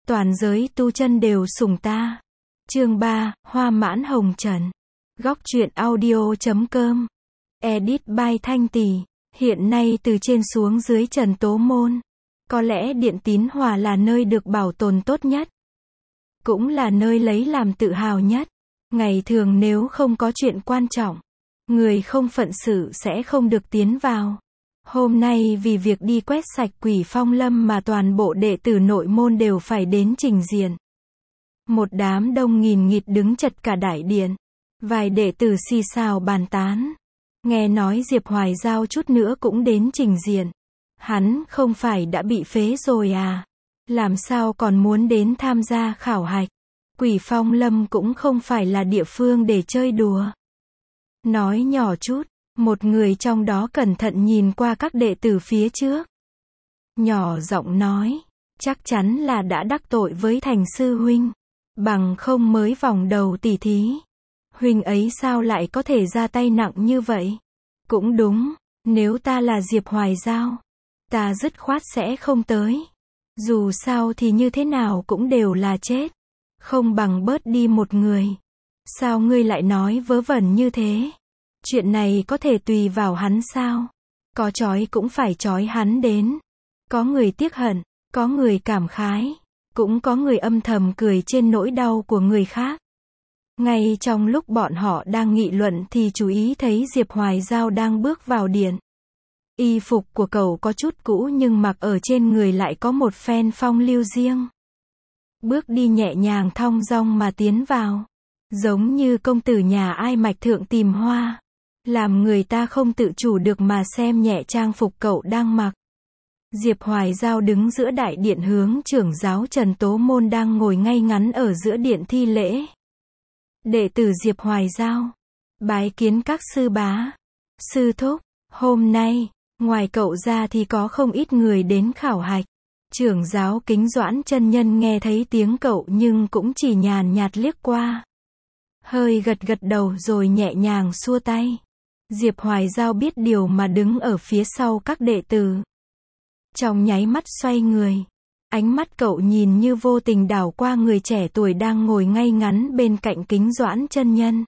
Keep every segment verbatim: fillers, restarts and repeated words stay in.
toàn giới tu chân đều sủng ta. Chương ba, Hoa mãn hồng trần. Góc truyện audio chấm com. Edit by Thanh Tỷ. Hiện nay từ trên xuống dưới Trần Tố Môn, có lẽ Điện Tín Hòa là nơi được bảo tồn tốt nhất, cũng là nơi lấy làm tự hào nhất. Ngày thường nếu không có chuyện quan trọng, người không phận sự sẽ không được tiến vào. Hôm nay vì việc đi quét sạch Quỷ Phong Lâm mà toàn bộ đệ tử nội môn đều phải đến trình diện. Một đám đông nghìn nghịt đứng chật cả đại điện. Vài đệ tử xì xào bàn tán. Nghe nói Diệp Hoài Giao chút nữa cũng đến trình diện. Hắn không phải đã bị phế rồi à? Làm sao còn muốn đến tham gia khảo hạch? Quỷ Phong Lâm cũng không phải là địa phương để chơi đùa. Nói nhỏ chút, một người trong đó cẩn thận nhìn qua các đệ tử phía trước. Nhỏ giọng nói, chắc chắn là đã đắc tội với Thành sư huynh. Bằng không mới vòng đầu tỉ thí. Huynh ấy sao lại có thể ra tay nặng như vậy? Cũng đúng, nếu ta là Diệp Hoài Giao, ta dứt khoát sẽ không tới. Dù sao thì như thế nào cũng đều là chết. Không bằng bớt đi một người. Sao ngươi lại nói vớ vẩn như thế? Chuyện này có thể tùy vào hắn sao? Có trói cũng phải trói hắn đến. Có người tiếc hận, có người cảm khái, cũng có người âm thầm cười trên nỗi đau của người khác. Ngay trong lúc bọn họ đang nghị luận thì chú ý thấy Diệp Hoài Giao đang bước vào điện. Y phục của cậu có chút cũ nhưng mặc ở trên người lại có một phen phong lưu riêng. Bước đi nhẹ nhàng thong dong mà tiến vào. Giống như công tử nhà ai mạch thượng tìm hoa. Làm người ta không tự chủ được mà xem nhẹ trang phục cậu đang mặc. Diệp Hoài Giao đứng giữa đại điện hướng trưởng giáo Trần Tố Môn đang ngồi ngay ngắn ở giữa điện thi lễ. Đệ tử Diệp Hoài Giao. Bái kiến các sư bá. Sư thúc, hôm nay, ngoài cậu ra thì có không ít người đến khảo hạch. Trưởng giáo Kính Doãn chân nhân nghe thấy tiếng cậu nhưng cũng chỉ nhàn nhạt liếc qua. Hơi gật gật đầu rồi nhẹ nhàng xua tay. Diệp Hoài Giao biết điều mà đứng ở phía sau các đệ tử. Trong nháy mắt xoay người. Ánh mắt cậu nhìn như vô tình đảo qua người trẻ tuổi đang ngồi ngay ngắn bên cạnh Kính Doãn chân nhân.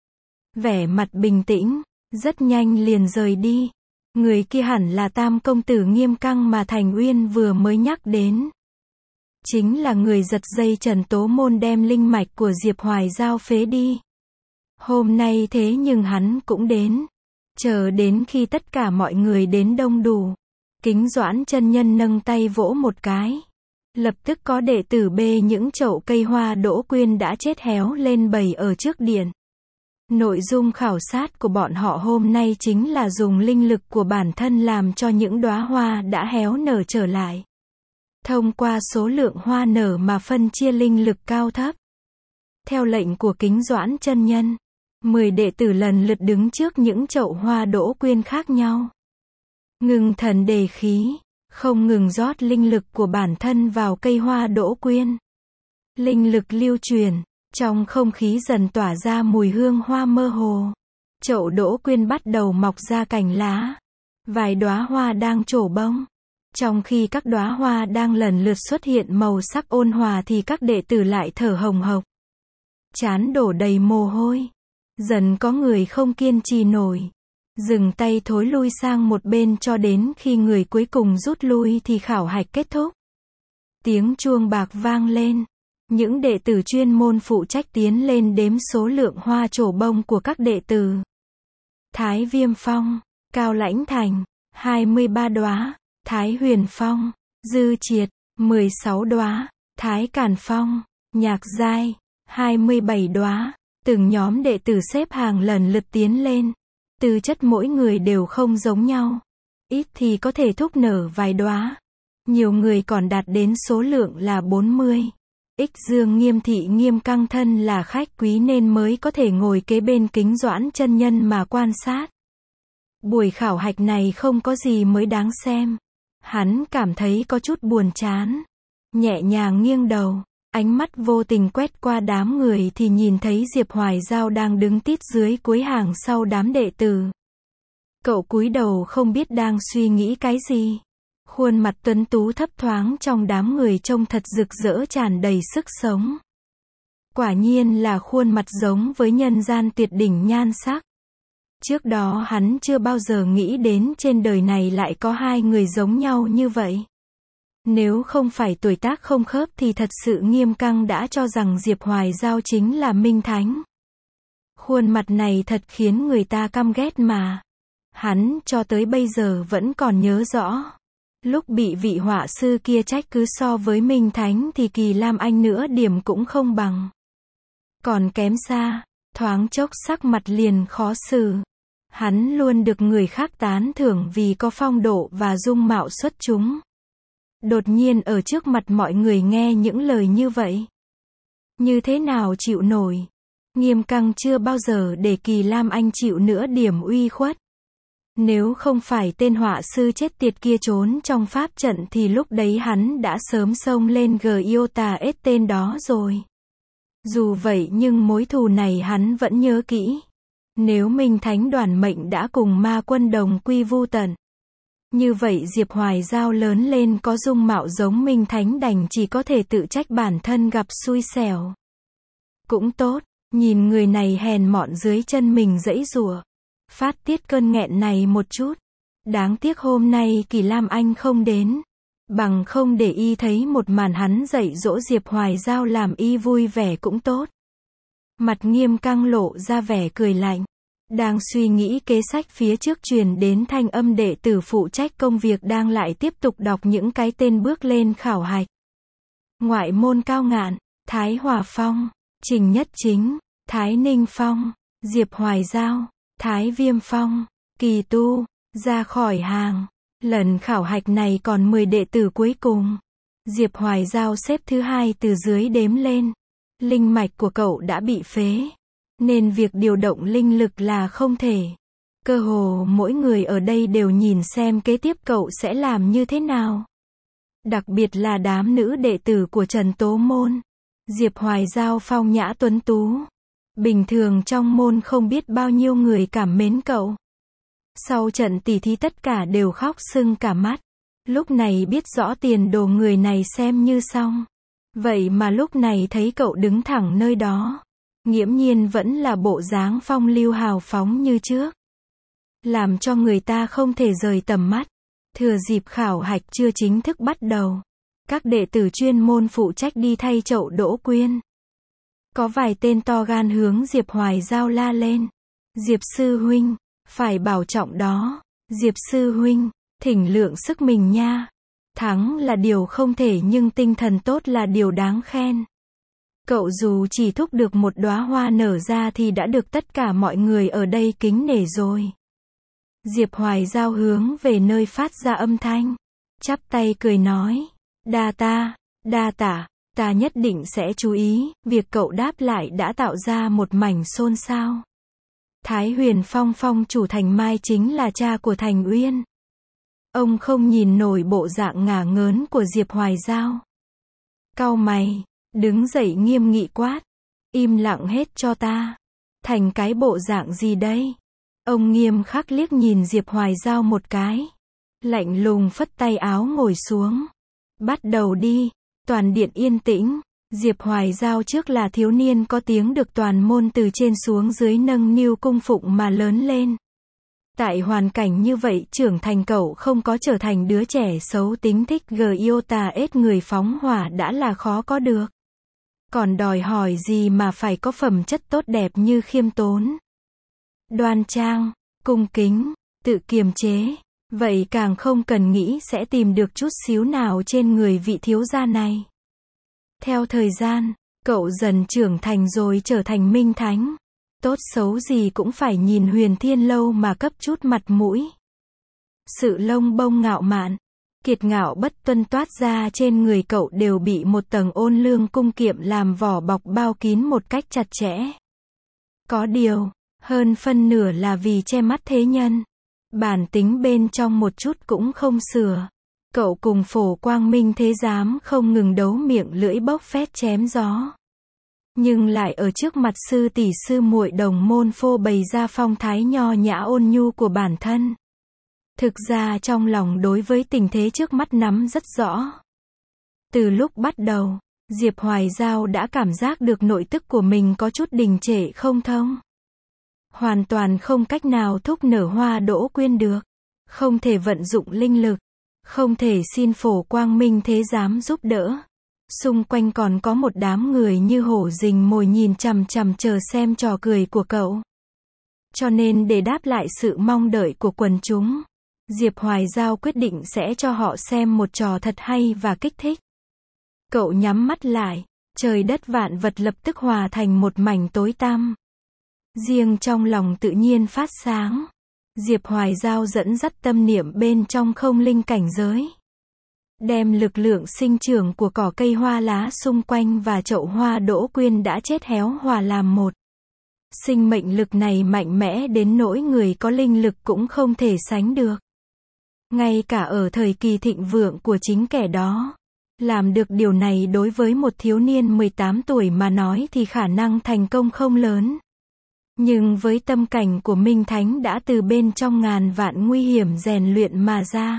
Vẻ mặt bình tĩnh, rất nhanh liền rời đi. Người kia hẳn là Tam công tử Nghiêm Căng mà Thành Uyên vừa mới nhắc đến. Chính là người giật dây Trần Tố Môn đem linh mạch của Diệp Hoài Giao phế đi. Hôm nay thế nhưng hắn cũng đến. Chờ đến khi tất cả mọi người đến đông đủ, Kính Doãn chân nhân nâng tay vỗ một cái. Lập tức có đệ tử bê những chậu cây hoa đỗ quyên đã chết héo lên bày ở trước điện. Nội dung khảo sát của bọn họ hôm nay chính là dùng linh lực của bản thân làm cho những đóa hoa đã héo nở trở lại. Thông qua số lượng hoa nở mà phân chia linh lực cao thấp. Theo lệnh của Kính Doãn chân nhân, mười đệ tử lần lượt đứng trước những chậu hoa đỗ quyên khác nhau. Ngưng thần đề khí, không ngừng rót linh lực của bản thân vào cây hoa đỗ quyên. Linh lực lưu truyền, trong không khí dần tỏa ra mùi hương hoa mơ hồ. Chậu đỗ quyên bắt đầu mọc ra cành lá. Vài đóa hoa đang trổ bông. Trong khi các đóa hoa đang lần lượt xuất hiện màu sắc ôn hòa thì các đệ tử lại thở hồng hộc. Trán đổ đầy mồ hôi. Dần có người không kiên trì nổi. Dừng tay thối lui sang một bên cho đến khi người cuối cùng rút lui thì khảo hạch kết thúc. Tiếng chuông bạc vang lên. Những đệ tử chuyên môn phụ trách tiến lên đếm số lượng hoa trổ bông của các đệ tử. Thái Viêm Phong, Cao Lãnh Thành, hai mươi ba đóa. Thái Huyền Phong, Dư Triệt, mười sáu đóa. Thái Càn Phong, Nhạc Giai, hai mươi bảy đóa. Từng nhóm đệ tử xếp hàng lần lượt tiến lên. Tư chất mỗi người đều không giống nhau. Ít thì có thể thúc nở vài đóa. Nhiều người còn đạt đến số lượng là bốn mươi. Ích Dương Nghiêm Thị Nghiêm Căng thân là khách quý nên mới có thể ngồi kế bên Kính Doãn chân nhân mà quan sát. Buổi khảo hạch này không có gì mới đáng xem. Hắn cảm thấy có chút buồn chán. Nhẹ nhàng nghiêng đầu. Ánh mắt vô tình quét qua đám người thì nhìn thấy Diệp Hoài Giao đang đứng tít dưới cuối hàng sau đám đệ tử. Cậu cúi đầu không biết đang suy nghĩ cái gì. Khuôn mặt tuấn tú thấp thoáng trong đám người trông thật rực rỡ tràn đầy sức sống. Quả nhiên là khuôn mặt giống với nhân gian tuyệt đỉnh nhan sắc. Trước đó hắn chưa bao giờ nghĩ đến trên đời này lại có hai người giống nhau như vậy. Nếu không phải tuổi tác không khớp thì thật sự Nghiêm Căng đã cho rằng Diệp Hoài Giao chính là Minh Thánh. Khuôn mặt này thật khiến người ta căm ghét mà. Hắn cho tới bây giờ vẫn còn nhớ rõ. Lúc bị vị họa sư kia trách cứ so với Minh Thánh thì Kỳ Lam Anh nữa điểm cũng không bằng. Còn kém xa, thoáng chốc sắc mặt liền khó xử. Hắn luôn được người khác tán thưởng vì có phong độ và dung mạo xuất chúng. Đột nhiên ở trước mặt mọi người nghe những lời như vậy. Như thế nào chịu nổi? Nghiêm Căng chưa bao giờ để Kỳ Lam Anh chịu nữa điểm uy khuất. Nếu không phải tên họa sư chết tiệt kia trốn trong pháp trận thì lúc đấy hắn đã sớm xông lên Giota S tên đó rồi. Dù vậy nhưng mối thù này hắn vẫn nhớ kỹ. Nếu Minh Thánh đoàn mệnh đã cùng ma quân đồng quy vu tận. Như vậy Diệp Hoài Giao lớn lên có dung mạo giống Minh Thánh đành chỉ có thể tự trách bản thân gặp xui xẻo. Cũng tốt, nhìn người này hèn mọn dưới chân mình giãy giụa. Phát tiết cơn nghẹn này một chút. Đáng tiếc hôm nay Kỳ Lam Anh không đến. Bằng không để y thấy một màn hắn dạy dỗ Diệp Hoài Giao làm y vui vẻ cũng tốt. Mặt Nghiêm Căng lộ ra vẻ cười lạnh. Đang suy nghĩ kế sách phía trước truyền đến thanh âm đệ tử phụ trách công việc đang lại tiếp tục đọc những cái tên bước lên khảo hạch. Ngoại môn Cao Ngạn, Thái Hòa Phong, Trình Nhất Chính, Thái Ninh Phong, Diệp Hoài Giao, Thái Viêm Phong, Kỳ Tu, ra khỏi hàng. Lần khảo hạch này còn mười đệ tử cuối cùng. Diệp Hoài Giao xếp thứ hai từ dưới đếm lên. Linh mạch của cậu đã bị phế. Nên việc điều động linh lực là không thể. Cơ hồ mỗi người ở đây đều nhìn xem kế tiếp cậu sẽ làm như thế nào. Đặc biệt là đám nữ đệ tử của Trần Tố Môn. Diệp Hoài Giao phong nhã tuấn tú. Bình thường trong môn không biết bao nhiêu người cảm mến cậu. Sau trận tỉ thí tất cả đều khóc sưng cả mắt. Lúc này biết rõ tiền đồ người này xem như xong. Vậy mà lúc này thấy cậu đứng thẳng nơi đó. Nghiễm nhiên vẫn là bộ dáng phong lưu hào phóng như trước. Làm cho người ta không thể rời tầm mắt. Thừa dịp khảo hạch chưa chính thức bắt đầu. Các đệ tử chuyên môn phụ trách đi thay chậu Đỗ Quyên. Có vài tên to gan hướng Diệp Hoài Giao la lên. Diệp sư huynh, phải bảo trọng đó. Diệp sư huynh, thỉnh lượng sức mình nha. Thắng là điều không thể nhưng tinh thần tốt là điều đáng khen. Cậu dù chỉ thúc được một đóa hoa nở ra thì đã được tất cả mọi người ở đây kính nể rồi. Diệp Hoài Giao hướng về nơi phát ra âm thanh. Chắp tay cười nói. Đa ta, đa tả, ta nhất định sẽ chú ý. Việc cậu đáp lại đã tạo ra một mảnh xôn xao. Thái Huyền Phong phong chủ Thành Mai chính là cha của Thành Uyên. Ông không nhìn nổi bộ dạng ngả ngớn của Diệp Hoài Giao. Cau mày, đứng dậy nghiêm nghị quát. Im lặng hết cho ta. Thành cái bộ dạng gì đây? Ông nghiêm khắc liếc nhìn Diệp Hoài Giao một cái. Lạnh lùng phất tay áo ngồi xuống. Bắt đầu đi. Toàn điện yên tĩnh. Diệp Hoài Giao trước là thiếu niên có tiếng được toàn môn từ trên xuống dưới nâng niu cung phụng mà lớn lên. Tại hoàn cảnh như vậy trưởng thành cậu không có trở thành đứa trẻ xấu tính thích Giota S người phóng hỏa đã là khó có được. Còn đòi hỏi gì mà phải có phẩm chất tốt đẹp như khiêm tốn, đoan trang, cung kính, tự kiềm chế. Vậy càng không cần nghĩ sẽ tìm được chút xíu nào trên người vị thiếu gia này. Theo thời gian, cậu dần trưởng thành rồi trở thành Minh Thánh. Tốt xấu gì cũng phải nhìn Huyền Thiên Lâu mà cấp chút mặt mũi. Sự lông bông ngạo mạn, kiệt ngạo bất tuân toát ra trên người cậu đều bị một tầng ôn lương cung kiệm làm vỏ bọc bao kín một cách chặt chẽ. Có điều, hơn phân nửa là vì che mắt thế nhân. Bản tính bên trong một chút cũng không sửa. Cậu cùng Phổ Quang Minh thế dám không ngừng đấu miệng lưỡi bốc phét chém gió. Nhưng lại ở trước mặt sư tỷ sư muội đồng môn phô bày ra phong thái nho nhã ôn nhu của bản thân. Thực ra trong lòng đối với tình thế trước mắt nắm rất rõ. Từ lúc bắt đầu, Diệp Hoài Giao đã cảm giác được nội tức của mình có chút đình trệ không thông. Hoàn toàn không cách nào thúc nở Hoa Đỗ Quyên được. Không thể vận dụng linh lực. Không thể xin Phổ Quang Minh Thế Giám giúp đỡ. Xung quanh còn có một đám người như hổ rình mồi nhìn chằm chằm chờ xem trò cười của cậu. Cho nên để đáp lại sự mong đợi của quần chúng, Diệp Hoài Giao quyết định sẽ cho họ xem một trò thật hay và kích thích. Cậu nhắm mắt lại, trời đất vạn vật lập tức hòa thành một mảnh tối tăm. Riêng trong lòng tự nhiên phát sáng. Diệp Hoài Giao dẫn dắt tâm niệm bên trong không linh cảnh giới. Đem lực lượng sinh trưởng của cỏ cây hoa lá xung quanh và chậu Hoa Đỗ Quyên đã chết héo hòa làm một. Sinh mệnh lực này mạnh mẽ đến nỗi người có linh lực cũng không thể sánh được. Ngay cả ở thời kỳ thịnh vượng của chính kẻ đó. Làm được điều này đối với một thiếu niên mười tám tuổi mà nói thì khả năng thành công không lớn. Nhưng với tâm cảnh của Minh Thánh đã từ bên trong ngàn vạn nguy hiểm rèn luyện mà ra.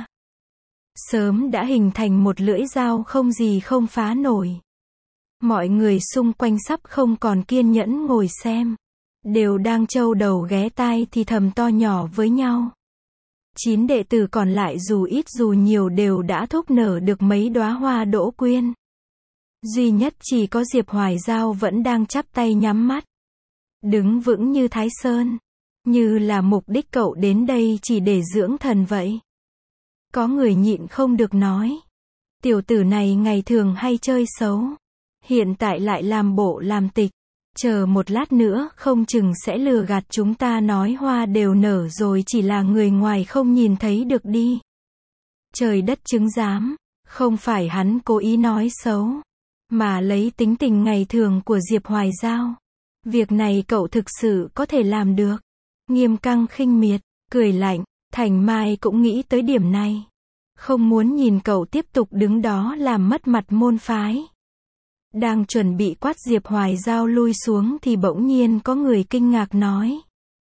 Sớm đã hình thành một lưỡi dao không gì không phá nổi. Mọi người xung quanh sắp không còn kiên nhẫn ngồi xem. Đều đang trâu đầu ghé tai thì thầm to nhỏ với nhau. Chín đệ tử còn lại dù ít dù nhiều đều đã thúc nở được mấy đóa Hoa Đỗ Quyên. Duy nhất chỉ có Diệp Hoài Giao vẫn đang chắp tay nhắm mắt. Đứng vững như Thái Sơn. Như là mục đích cậu đến đây chỉ để dưỡng thần vậy. Có người nhịn không được nói. Tiểu tử này ngày thường hay chơi xấu. Hiện tại lại làm bộ làm tịch. Chờ một lát nữa không chừng sẽ lừa gạt chúng ta nói hoa đều nở rồi chỉ là người ngoài không nhìn thấy được đi. Trời đất chứng giám, không phải hắn cố ý nói xấu, mà lấy tính tình ngày thường của Diệp Hoài Giao. Việc này cậu thực sự có thể làm được. Nghiêm Căng khinh miệt, cười lạnh, Thành Mai cũng nghĩ tới điểm này. Không muốn nhìn cậu tiếp tục đứng đó làm mất mặt môn phái. Đang chuẩn bị quát Diệp Hoài Giao lui xuống thì bỗng nhiên có người kinh ngạc nói.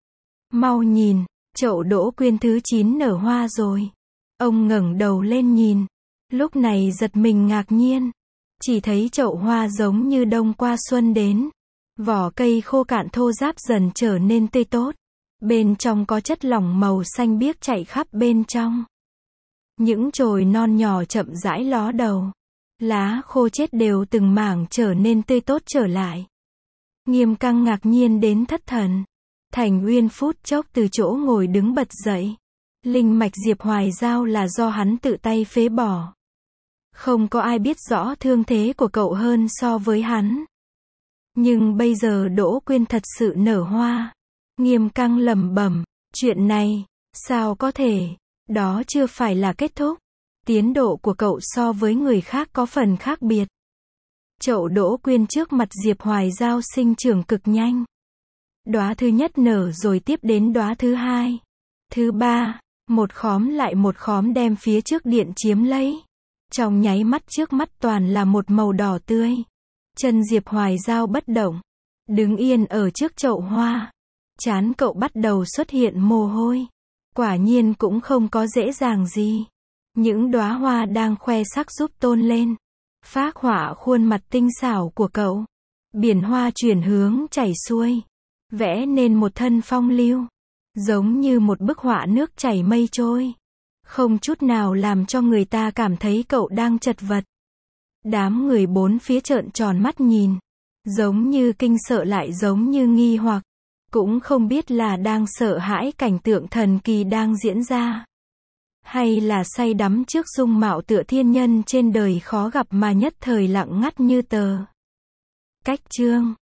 Mau nhìn, chậu Đỗ Quyên thứ chín nở hoa rồi. Ông ngẩng đầu lên nhìn. Lúc này giật mình ngạc nhiên. Chỉ thấy chậu hoa giống như đông qua xuân đến. Vỏ cây khô cạn thô ráp dần trở nên tươi tốt. Bên trong có chất lỏng màu xanh biếc chảy khắp bên trong. Những chồi non nhỏ chậm rãi ló đầu. Lá khô chết đều từng mảng trở nên tươi tốt trở lại. Nghiêm Căng ngạc nhiên đến thất thần. Thành Uyên phút chốc từ chỗ ngồi đứng bật dậy. Linh mạch Diệp Hoài Giao là do hắn tự tay phế bỏ. Không có ai biết rõ thương thế của cậu hơn so với hắn. Nhưng bây giờ Đỗ Quyên thật sự nở hoa. Nghiêm Căng lẩm bẩm, chuyện này, sao có thể, đó chưa phải là kết thúc. Tiến độ của cậu so với người khác có phần khác biệt. Chậu Đỗ Quyên trước mặt Diệp Hoài Giao sinh trưởng cực nhanh. Đóa thứ nhất nở rồi tiếp đến đóa thứ hai, thứ ba, một khóm lại một khóm đem phía trước điện chiếm lấy. Trong nháy mắt trước mắt toàn là một màu đỏ tươi. Chân Diệp Hoài Giao bất động, đứng yên ở trước chậu hoa. Trán cậu bắt đầu xuất hiện mồ hôi. Quả nhiên cũng không có dễ dàng gì. Những đóa hoa đang khoe sắc giúp tôn lên. Phác họa khuôn mặt tinh xảo của cậu. Biển hoa chuyển hướng chảy xuôi. Vẽ nên một thân phong lưu. Giống như một bức họa nước chảy mây trôi. Không chút nào làm cho người ta cảm thấy cậu đang chật vật. Đám người bốn phía trợn tròn mắt nhìn. Giống như kinh sợ lại giống như nghi hoặc. Cũng không biết là đang sợ hãi cảnh tượng thần kỳ đang diễn ra. Hay là say đắm trước dung mạo tựa thiên nhân trên đời khó gặp mà nhất thời lặng ngắt như tờ. Cách chương